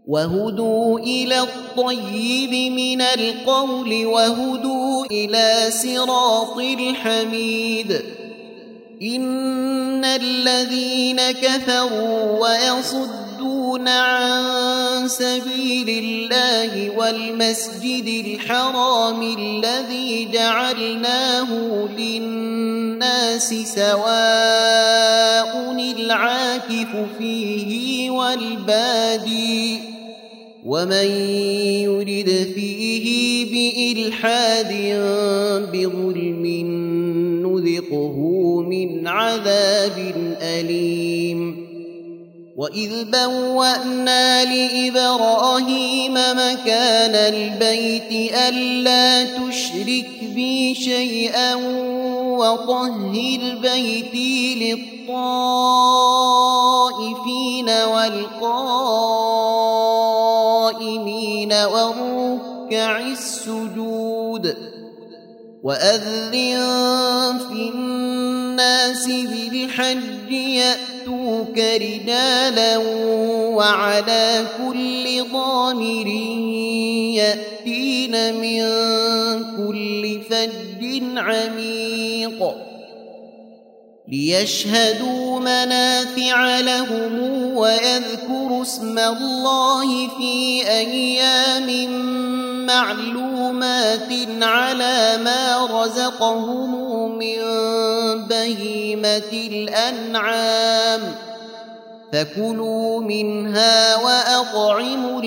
وهدوا إلى الطيب من القول وهدوا إلى صراط الحميد. إن الذين كفروا ويصدون عن سبيل الله والمسجد الحرام الذي جعلناه للناس سواء العاكف فيه والبادي ومن يرد فيه بإلحاد بظلم نذقه من عذاب أليم. وإذ بوأنا لإبراهيم مكان البيت ألا تشرك بي شيئا وطهر بيتي للطائفين والقائمين والركع السجود. وأذن في الناس بالحج يأتوك رجالا وعلى كل ضامر يأتين من كل فج عميق ليشهدوا منافع لهم ويذكروا اسم الله في أيام معلومات على ما رزقهم من بهيمة الأنعام فكلوا منها وأطعموا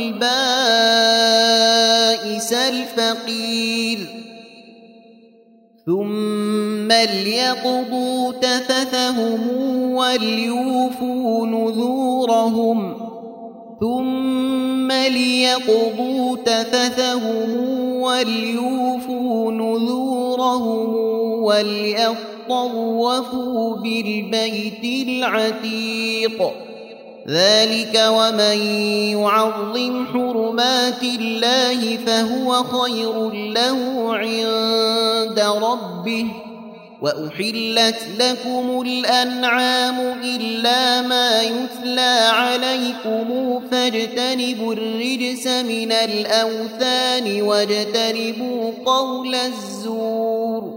البائس الفقير ثم ليقضوا تفثهم وليوفوا نذورهم وليطوفوا بالبيت العتيق. ذلك ومن يعظم حرمات الله فهو خير له عند ربه. وأحلت لكم الأنعام إلا ما يتلى عليكم فاجتنبوا الرجس من الأوثان واجتنبوا قول الزور